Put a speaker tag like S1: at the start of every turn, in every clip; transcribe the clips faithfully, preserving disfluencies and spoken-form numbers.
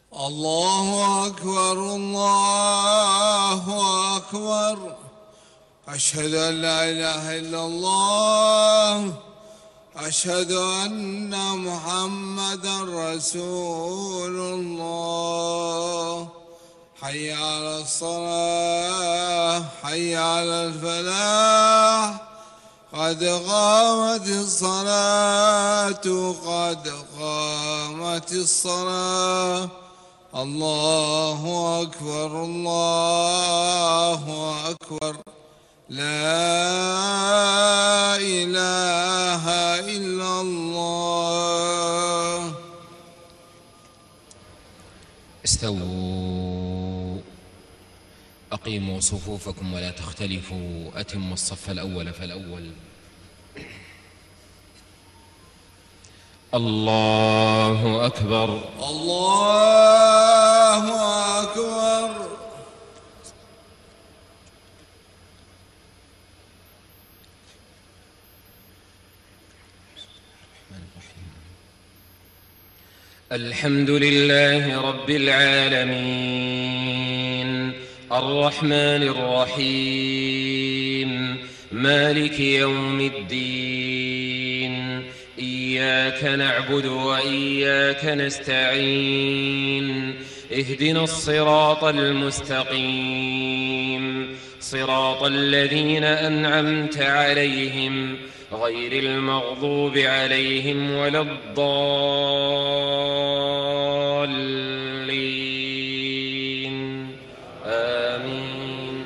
S1: الله أكبر الله أكبر. أشهد أن لا إله إلا الله. أشهد أن محمدا رسول الله. حي على الصلاة حي على الفلاح. قد قامت الصلاة قد قامت الصلاة. الله أكبر الله أكبر. لا إله إلا الله.
S2: استووا أقيموا صفوفكم ولا تختلفوا. أتموا الصف الأول فالأول. الله أكبر
S1: الله أكبر.
S2: الحمد لله رب العالمين الرحمن الرحيم مالك يوم الدين. إياك نعبد وإياك نستعين. اهدنا الصراط المستقيم صراط الذين أنعمت عليهم غير المغضوب عليهم ولا الضالين. آمين.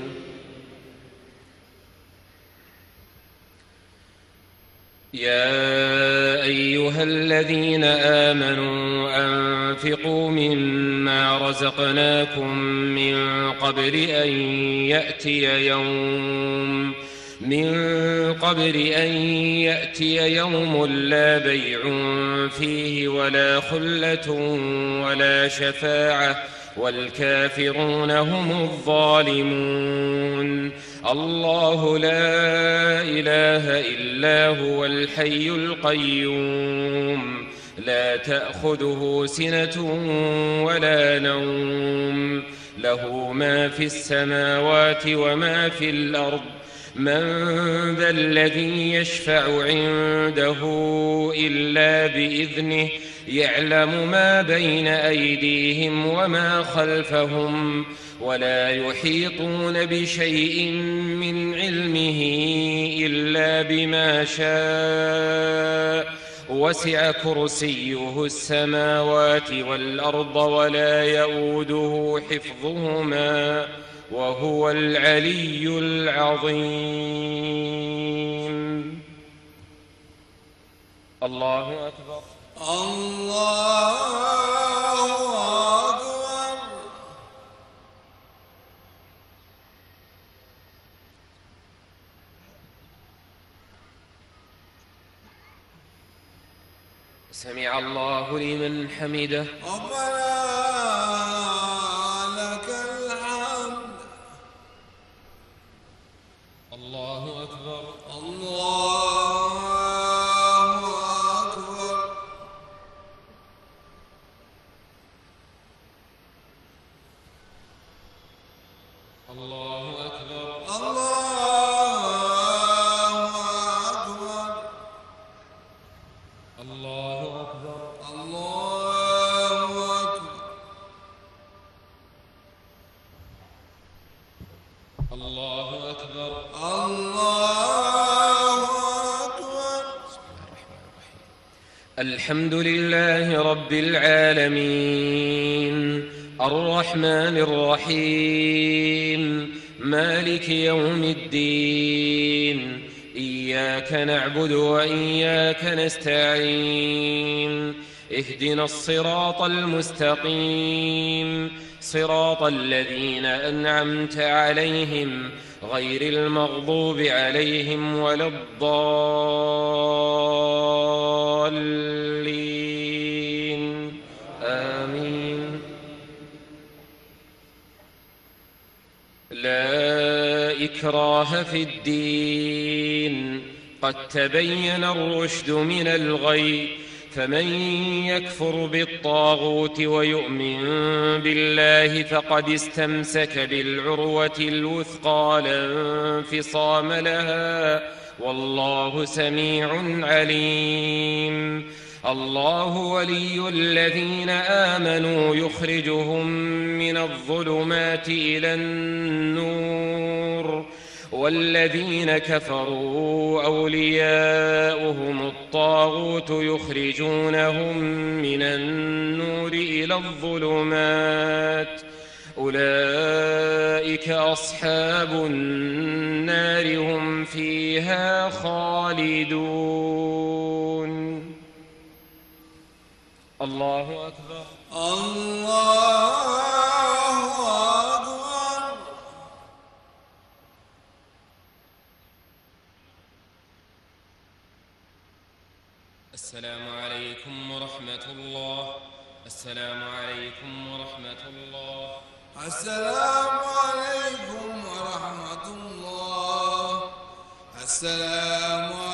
S2: يا أيها الذين آمنوا أنفقوا مما رزقناكم من قبل أن يأتي يوم من قبل أن يأتي يوم لا بيع فيه ولا خلة ولا شفاعة والكافرون هم الظالمون. الله لا إله إلا هو الحي القيوم لا تأخذه سنة ولا نوم له ما في السماوات وما في الأرض. من ذا الذي يشفع عنده إلا بإذنه يعلم ما بين أيديهم وما خلفهم ولا يحيطون بشيء من علمه إلا بما شاء. وسع كرسيه السماوات والأرض ولا يؤوده حفظهما وهو العلي العظيم. الله أكبر
S1: الله أكبر.
S2: سمع الله لمن حمده.
S1: ربنا لك الحمد.
S2: الله أكبر
S1: الله أكبر.
S2: الله أكبر
S1: الله أكبر.
S2: الله أكبر
S1: الله أكبر.
S2: الله أكبر.
S1: الله أكبر.
S2: الحمد لله رب العالمين الرحمن الرحيم مالك يوم الدين. إياك نعبد وإياك نستعين. اهدنا الصراط المستقيم صراط الذين أنعمت عليهم غير المغضوب عليهم ولا الضالين. آمين. لا إكراه في الدين قد تبين الرشد من الغي فمن يكفر بالطاغوت ويؤمن بالله فقد استمسك بالعروة الوثقى لا انفصام لها والله سميع عليم. الله ولي الذين آمنوا يخرجهم من الظلمات إلى النور والذين كفروا أولياؤهم الطاغوت يخرجونهم من النور إلى الظلمات أولئك أصحاب النار هم فيها خالدون. الله أكبر.
S1: الله أكبر.
S2: السلام عليكم ورحمة الله. السلام عليكم ورحمة الله.
S1: السلام عليكم ورحمة الله. السلام